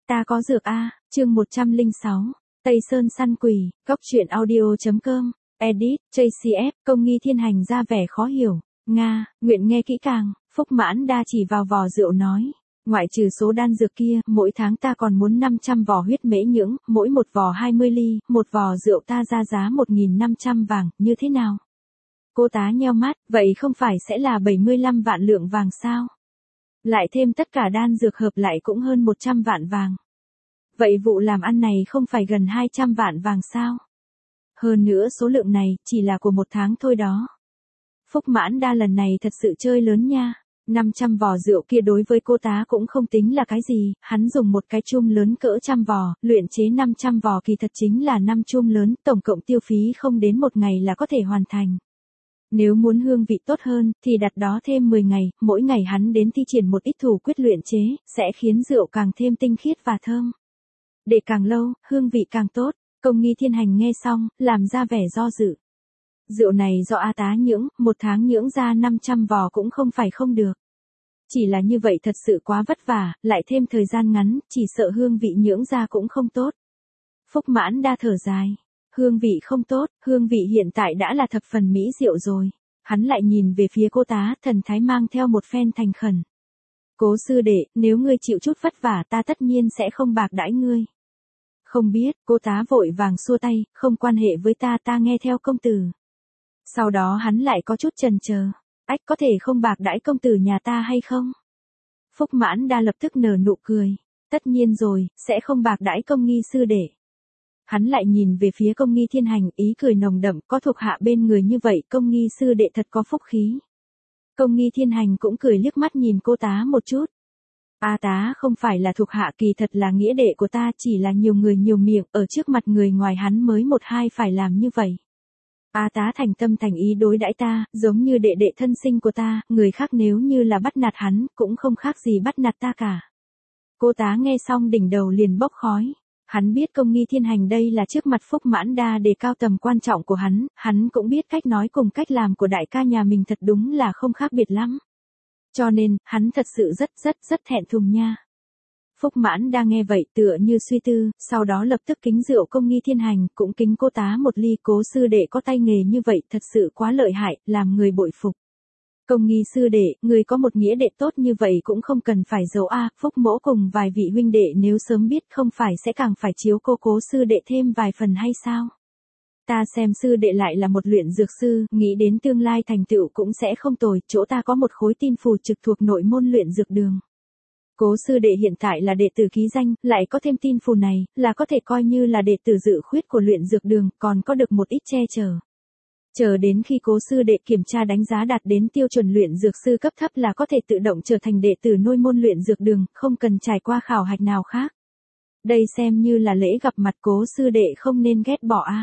Ta có dược a, chương 106. Tây Sơn săn quỷ, góc truyện audio.com, edit, JCF, Công Nghi Thiên Hành ra vẻ khó hiểu. Nga, nguyện nghe kỹ càng, Phúc Mãn Đa chỉ vào vò rượu nói. Ngoại trừ số đan dược kia, mỗi tháng ta còn muốn 500 vò huyết mễ nhưỡng, mỗi một vò 20 ly, một vò rượu ta ra giá 1.500 vàng, như thế nào? Cô tá nheo mắt, vậy không phải sẽ là 75 vạn lượng vàng sao? Lại thêm tất cả đan dược hợp lại cũng hơn 100 vạn vàng. Vậy vụ làm ăn này không phải gần 200 vạn vàng sao? Hơn nữa số lượng này chỉ là của một tháng thôi đó. Phúc Mãn Đa lần này thật sự chơi lớn nha. 500 vò rượu kia đối với cô tá cũng không tính là cái gì, hắn dùng một cái chum lớn cỡ trăm vò, luyện chế 500 vò kỳ thật chính là 5 chum lớn, tổng cộng tiêu phí không đến một ngày là có thể hoàn thành. Nếu muốn hương vị tốt hơn, thì đặt đó thêm 10 ngày, mỗi ngày hắn đến thi triển một ít thủ quyết luyện chế, sẽ khiến rượu càng thêm tinh khiết và thơm. Để càng lâu, hương vị càng tốt. Công Nghi Thiên Hành nghe xong, làm ra vẻ do dự. Rượu này do A tá nhưỡng, một tháng nhưỡng ra 500 vò cũng không phải không được. Chỉ là như vậy thật sự quá vất vả, lại thêm thời gian ngắn, chỉ sợ hương vị nhưỡng ra cũng không tốt. Phúc Mãn Đa thở dài. Hương vị không tốt, hương vị hiện tại đã là thập phần mỹ diệu rồi. Hắn lại nhìn về phía cô tá, thần thái mang theo một phen thành khẩn. Cố sư đệ, nếu ngươi chịu chút vất vả ta tất nhiên sẽ không bạc đãi ngươi. Không biết, cô tá vội vàng xua tay, không quan hệ với ta nghe theo công tử. Sau đó hắn lại có chút chần chờ. Ách có thể không bạc đãi công tử nhà ta hay không? Phúc Mãn Đa lập tức nở nụ cười. Tất nhiên rồi, sẽ không bạc đãi Công Nghi sư đệ. Hắn lại nhìn về phía Công Nghi Thiên Hành, ý cười nồng đậm, có thuộc hạ bên người như vậy, Công Nghi sư đệ thật có phúc khí. Công Nghi Thiên Hành cũng cười liếc mắt nhìn cô tá một chút. A tá không phải là thuộc hạ, kỳ thật là nghĩa đệ của ta, chỉ là nhiều người nhiều miệng, ở trước mặt người ngoài hắn mới một hai phải làm như vậy. A tá thành tâm thành ý đối đãi ta, giống như đệ đệ thân sinh của ta, người khác nếu như là bắt nạt hắn, cũng không khác gì bắt nạt ta cả. Cô tá nghe xong đỉnh đầu liền bốc khói. Hắn biết Công Nghi Thiên Hành đây là trước mặt Phúc Mãn Đa đề cao tầm quan trọng của hắn cũng biết cách nói cùng cách làm của đại ca nhà mình thật đúng là không khác biệt lắm. Cho nên, hắn thật sự rất thẹn thùng nha. Phúc Mãn Đa nghe vậy tựa như suy tư, sau đó lập tức kính rượu Công Nghi Thiên Hành, cũng kính cô tá một ly. Cố sư đệ có tay nghề như vậy thật sự quá lợi hại, làm người bội phục. Công Nghi sư đệ, người có một nghĩa đệ tốt như vậy cũng không cần phải giấu a. Phúc mỗ cùng vài vị huynh đệ nếu sớm biết không phải sẽ càng phải chiếu cố sư đệ thêm vài phần hay sao? Ta xem sư đệ lại là một luyện dược sư, nghĩ đến tương lai thành tựu cũng sẽ không tồi, chỗ ta có một khối tin phù trực thuộc nội môn luyện dược đường. Cố sư đệ hiện tại là đệ tử ký danh, lại có thêm tin phù này, là có thể coi như là đệ tử dự khuyết của luyện dược đường, còn có được một ít che chở. Chờ đến khi cố sư đệ kiểm tra đánh giá đạt đến tiêu chuẩn luyện dược sư cấp thấp là có thể tự động trở thành đệ tử nội môn luyện dược đường, không cần trải qua khảo hạch nào khác. Đây xem như là lễ gặp mặt, cố sư đệ không nên ghét bỏ a.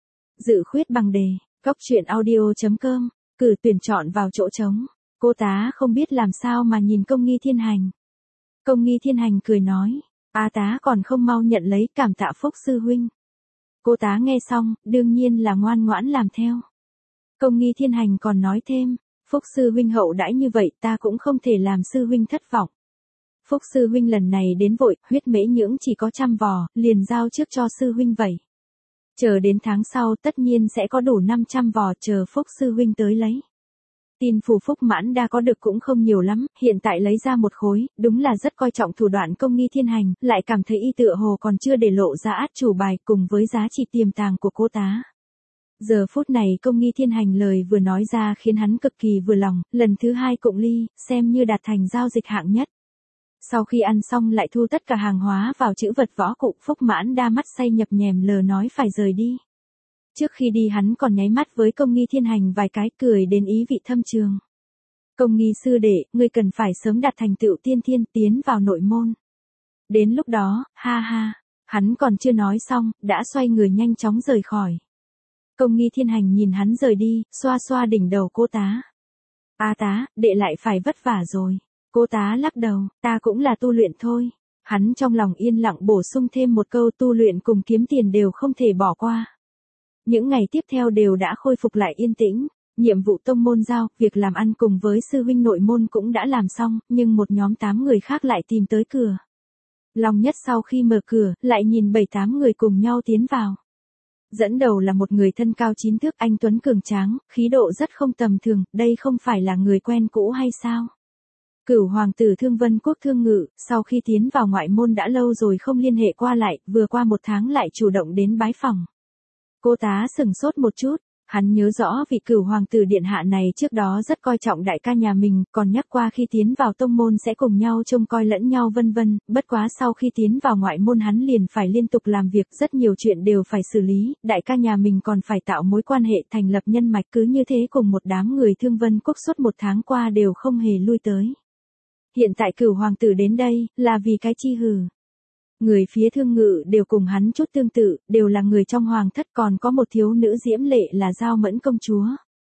Dự khuyết bằng đề, góc truyện audio.com, cử tuyển chọn vào chỗ trống. Cô tá không biết làm sao mà nhìn Công Nghi Thiên Hành. Công Nghi Thiên Hành cười nói, A tá còn không mau nhận lấy, cảm tạ Phúc sư huynh. Cô tá nghe xong, đương nhiên là ngoan ngoãn làm theo. Công Nghi Thiên Hành còn nói thêm, Phúc sư huynh hậu đãi như vậy ta cũng không thể làm sư huynh thất vọng. Phúc sư huynh lần này đến vội, huyết mễ nhưỡng chỉ có 100 vò, liền giao trước cho sư huynh vậy. Chờ đến tháng sau tất nhiên sẽ có đủ 500 vò, chờ Phúc sư huynh tới lấy. Tin phù Phúc Mãn Đa có được cũng không nhiều lắm, hiện tại lấy ra một khối, đúng là rất coi trọng thủ đoạn Công Nghi Thiên Hành, lại cảm thấy y tựa hồ còn chưa để lộ ra át chủ bài cùng với giá trị tiềm tàng của cô tá. Giờ phút này Công Nghi Thiên Hành lời vừa nói ra khiến hắn cực kỳ vừa lòng, lần thứ hai cụng ly, xem như đạt thành giao dịch hạng nhất. Sau khi ăn xong lại thu tất cả hàng hóa vào trữ vật võ cụ, Phúc Mãn Đa mắt say nhập nhèm lờ nói phải rời đi. Trước khi đi hắn còn nháy mắt với Công Nghi Thiên Hành vài cái, cười đến ý vị thâm trường. Công Nghi sư đệ, ngươi cần phải sớm đạt thành tựu tiên thiên, tiến vào nội môn. Đến lúc đó, ha ha, hắn còn chưa nói xong, đã xoay người nhanh chóng rời khỏi. Công Nghi Thiên Hành nhìn hắn rời đi, xoa xoa đỉnh đầu cô tá. A tá, đệ lại phải vất vả rồi. Cô tá lắc đầu, ta cũng là tu luyện thôi. Hắn trong lòng yên lặng bổ sung thêm một câu, tu luyện cùng kiếm tiền đều không thể bỏ qua. Những ngày tiếp theo đều đã khôi phục lại yên tĩnh, nhiệm vụ tông môn giao, việc làm ăn cùng với sư huynh nội môn cũng đã làm xong, nhưng một nhóm 8 người khác lại tìm tới cửa. Long Nhất sau khi mở cửa, lại nhìn 7-8 người cùng nhau tiến vào. Dẫn đầu là một người thân cao 9 thước, anh tuấn cường tráng, khí độ rất không tầm thường, đây không phải là người quen cũ hay sao? Cửu hoàng tử Thương Vân Quốc Thương Ngự, sau khi tiến vào ngoại môn đã lâu rồi không liên hệ qua lại, vừa qua 1 tháng lại chủ động đến bái phòng. Cô tá sừng sốt một chút, hắn nhớ rõ vị cửu hoàng tử điện hạ này trước đó rất coi trọng đại ca nhà mình, còn nhắc qua khi tiến vào tông môn sẽ cùng nhau trông coi lẫn nhau vân vân, bất quá sau khi tiến vào ngoại môn hắn liền phải liên tục làm việc, rất nhiều chuyện đều phải xử lý, đại ca nhà mình còn phải tạo mối quan hệ thành lập nhân mạch, cứ như thế cùng một đám người Thương Vân Quốc suốt 1 tháng qua đều không hề lui tới. Hiện tại cửu hoàng tử đến đây, là vì cái chi hừ? Người phía Thương Ngự đều cùng hắn chút tương tự, đều là người trong hoàng thất, còn có một thiếu nữ diễm lệ là Giao Mẫn công chúa.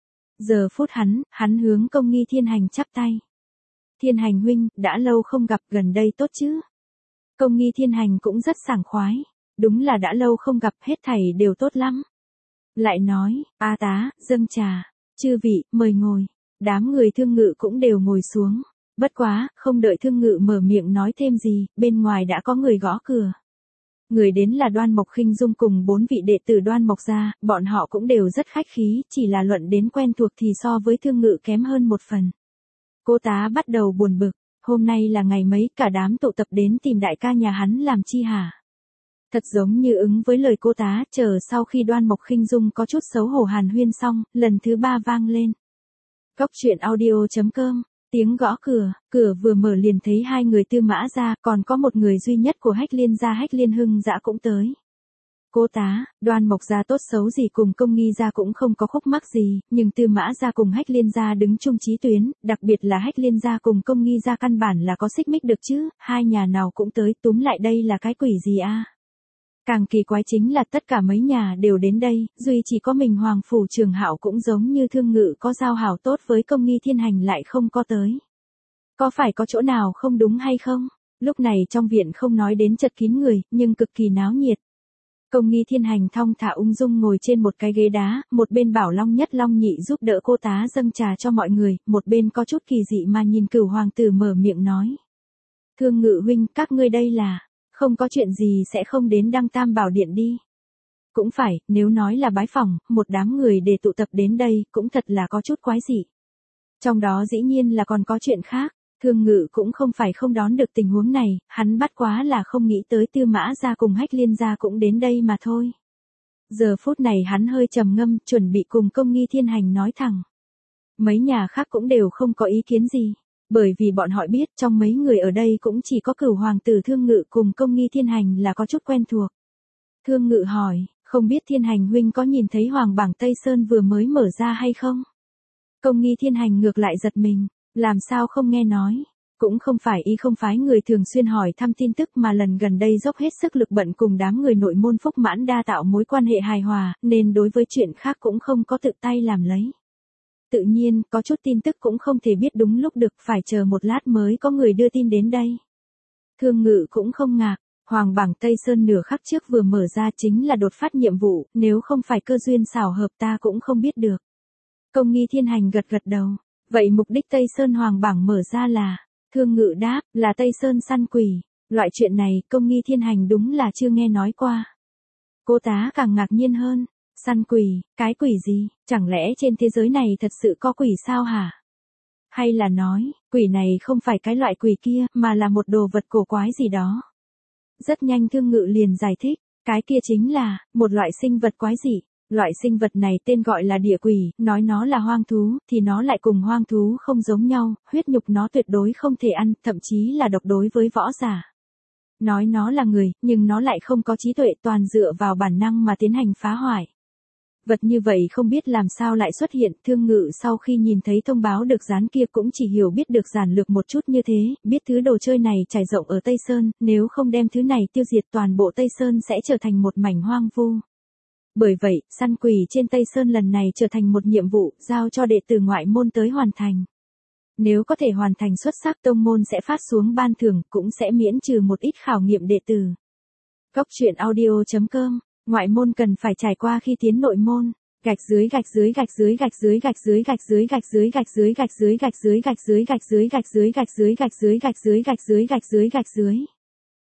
Giờ phút hắn hướng Công Nghi Thiên Hành chắp tay. Thiên Hành huynh, đã lâu không gặp, gần đây tốt chứ? Công Nghi Thiên Hành cũng rất sảng khoái. Đúng là đã lâu không gặp, hết thảy đều tốt lắm. Lại nói, A tá, dâng trà. Chư vị, mời ngồi. Đám người Thương Ngự cũng đều ngồi xuống. Bất quá, không đợi Thương Ngự mở miệng nói thêm gì, bên ngoài đã có người gõ cửa. Người đến là Đoan Mộc Khinh Dung cùng 4 vị đệ tử Đoan Mộc gia, bọn họ cũng đều rất khách khí, chỉ là luận đến quen thuộc thì so với Thương Ngự kém hơn một phần. Cô tá bắt đầu buồn bực, hôm nay là ngày mấy, cả đám tụ tập đến tìm đại ca nhà hắn làm chi hả? Thật giống như ứng với lời cô tá, chờ sau khi Đoan Mộc Khinh Dung có chút xấu hổ hàn huyên xong, lần thứ 3 vang lên. Cóc truyện audio.com. Tiếng gõ cửa, cửa vừa mở liền thấy 2 người Tư Mã gia, còn có một người duy nhất của Hách Liên gia Hách Liên Hưng Dã cũng tới. Cô tá, Đoan Mộc gia tốt xấu gì cùng Công Nghi gia cũng không có khúc mắc gì, nhưng Tư Mã gia cùng Hách Liên gia đứng chung chí tuyến, đặc biệt là Hách Liên gia cùng Công Nghi gia căn bản là có xích mích được chứ, hai nhà nào cũng tới, túm lại đây là cái quỷ gì a? Càng kỳ quái chính là tất cả mấy nhà đều đến đây, duy chỉ có mình Hoàng phủ Trường Hạo cũng giống như Thương Ngự có giao hảo tốt với Công Nghi Thiên Hành lại không có tới. Có phải có chỗ nào không đúng hay không? Lúc này trong viện không nói đến chật kín người, nhưng cực kỳ náo nhiệt. Công Nghi Thiên Hành thong thả ung dung ngồi trên một cái ghế đá, một bên bảo Long Nhất Long Nhị giúp đỡ cô tá dâng trà cho mọi người, một bên có chút kỳ dị mà nhìn Cửu hoàng tử mở miệng nói. Thương Ngự huynh, các ngươi đây là... Không có chuyện gì sẽ không đến Đăng Tam Bảo Điện đi. Cũng phải, nếu nói là bái phỏng, một đám người để tụ tập đến đây, cũng thật là có chút quái dị. Trong đó dĩ nhiên là còn có chuyện khác, Thương Ngự cũng không phải không đón được tình huống này, hắn bắt quá là không nghĩ tới Tư Mã gia cùng Hách Liên gia cũng đến đây mà thôi. Giờ phút này hắn hơi trầm ngâm, chuẩn bị cùng Công Nghi Thiên Hành nói thẳng. Mấy nhà khác cũng đều không có ý kiến gì. Bởi vì bọn họ biết trong mấy người ở đây cũng chỉ có Cửu hoàng tử Thương Ngự cùng Công Nghi Thiên Hành là có chút quen thuộc. Thương Ngự hỏi, không biết Thiên Hành huynh có nhìn thấy Hoàng bảng Tây Sơn vừa mới mở ra hay không? Công Nghi Thiên Hành ngược lại giật mình, làm sao không nghe nói? Cũng không phải y không phái người thường xuyên hỏi thăm tin tức mà lần gần đây dốc hết sức lực bận cùng đám người nội môn Phúc Mãn đa tạo mối quan hệ hài hòa, nên đối với chuyện khác cũng không có tự tay làm lấy. Tự nhiên, có chút tin tức cũng không thể biết đúng lúc được, phải chờ một lát mới có người đưa tin đến đây. Thương Ngự cũng không ngạc, Hoàng bảng Tây Sơn nửa khắc trước vừa mở ra chính là đột phát nhiệm vụ, nếu không phải cơ duyên xảo hợp ta cũng không biết được. Công Nghi Thiên Hành gật gật đầu, vậy mục đích Tây Sơn Hoàng bảng mở ra là, Thương Ngự đáp, là Tây Sơn săn quỷ, loại chuyện này Công Nghi Thiên Hành đúng là chưa nghe nói qua. Cô tá càng ngạc nhiên hơn. Săn quỷ, cái quỷ gì, chẳng lẽ trên thế giới này thật sự có quỷ sao hả? Hay là nói, quỷ này không phải cái loại quỷ kia, mà là một đồ vật cổ quái gì đó? Rất nhanh Thương Ngự liền giải thích, cái kia chính là, một loại sinh vật quái dị. Loại sinh vật này tên gọi là địa quỷ, nói nó là hoang thú, thì nó lại cùng hoang thú không giống nhau, huyết nhục nó tuyệt đối không thể ăn, thậm chí là độc đối với võ giả. Nói nó là người, nhưng nó lại không có trí tuệ, toàn dựa vào bản năng mà tiến hành phá hoại. Vật như vậy không biết làm sao lại xuất hiện, Thương Ngự sau khi nhìn thấy thông báo được dán kia cũng chỉ hiểu biết được giản lược một chút như thế, biết thứ đồ chơi này trải rộng ở Tây Sơn, nếu không đem thứ này tiêu diệt toàn bộ Tây Sơn sẽ trở thành một mảnh hoang vu. Bởi vậy, săn quỷ trên Tây Sơn lần này trở thành một nhiệm vụ, giao cho đệ tử ngoại môn tới hoàn thành. Nếu có thể hoàn thành xuất sắc tông môn sẽ phát xuống ban thưởng, cũng sẽ miễn trừ một ít khảo nghiệm đệ tử. Cóc truyện audio.com. Ngoại môn cần phải trải qua khi tiến nội môn. Gạch dưới gạch dưới gạch dưới gạch dưới gạch dưới gạch dưới gạch dưới gạch dưới gạch dưới gạch dưới gạch dưới gạch dưới gạch dưới gạch dưới gạch dưới gạch dưới gạch dưới gạch dưới gạch dưới.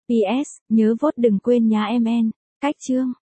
PS, nhớ vote đừng quên nhá em en. Cách chương.